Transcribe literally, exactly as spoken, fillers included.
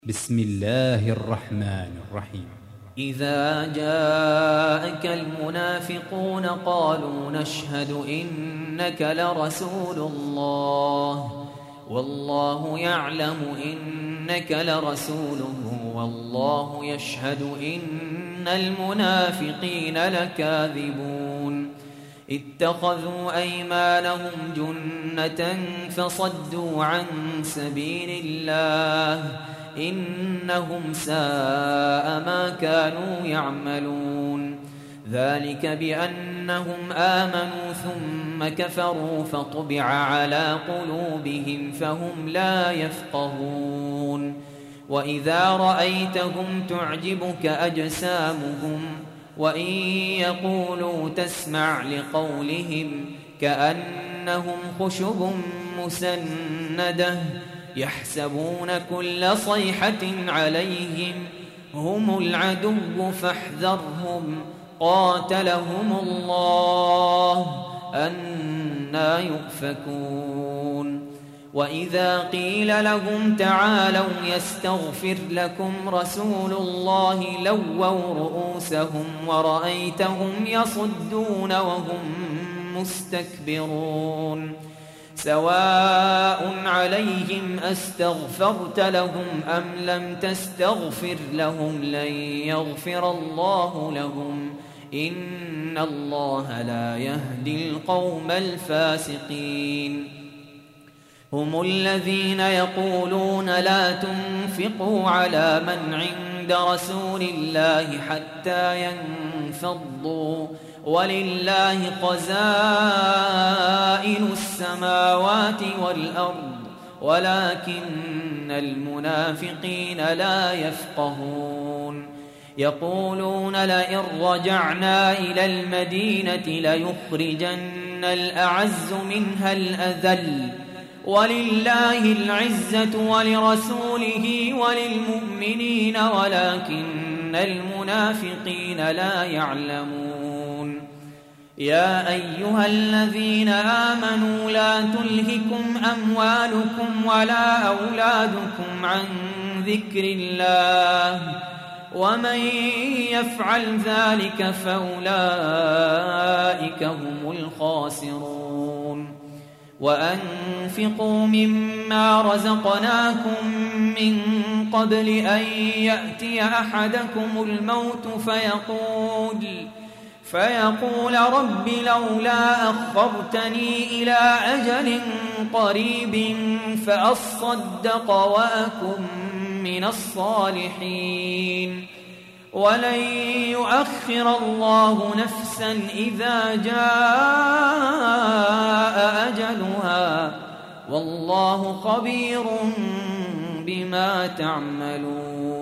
بسم الله الرحمن الرحيم. إذا جاءك المنافقون قالوا نشهد إنك لرسول الله والله يعلم إنك لرسوله والله يشهد إن المنافقين لكاذبون اتخذوا أيمانهم جنة فصدوا عن سبيل الله إنهم ساء ما كانوا يعملون ذلك بأنهم آمنوا ثم كفروا فطبع على قلوبهم فهم لا يفقهون وإذا رأيتهم تعجبك أجسامهم وإن يقولوا تسمع لقولهم كأنهم خشب مسندة يحسبون كل صيحة عليهم هم العدو فاحذرهم قاتلهم الله أنى يؤفكون وإذا قيل لهم تعالوا يستغفر لكم رسول الله لووا رؤوسهم ورأيتهم يصدون وهم مستكبرون سواء عليهم أستغفرت لهم أم لم تستغفر لهم لن يغفر الله لهم إن الله لا يهدي القوم الفاسقين هم الذين يقولون لا تنفقوا على من عند رسول الله حتى ينفضوا ولله خزائن السماوات والأرض ولكن المنافقين لا يفقهون يقولون لئن رجعنا إلى المدينة ليخرجن الأعز منها الأذل ولله العزة ولرسوله وللمؤمنين ولكن المنافقين لا يعلمون يا أيها الذين آمنوا لا تلهكم أموالكم ولا أولادكم عن ذكر الله ومن يفعل ذلك فأولئك هم الخاسرون وأنفقوا مما رزقناكم من قبل أن يأتي أحدكم الموت فيقول فيقول رب لولا أخرتني إلى أجل قريب فأصدق وأكن من الصالحين ولن يؤخر الله نفسا إذا جاء أجلها والله خبير بما تعملون.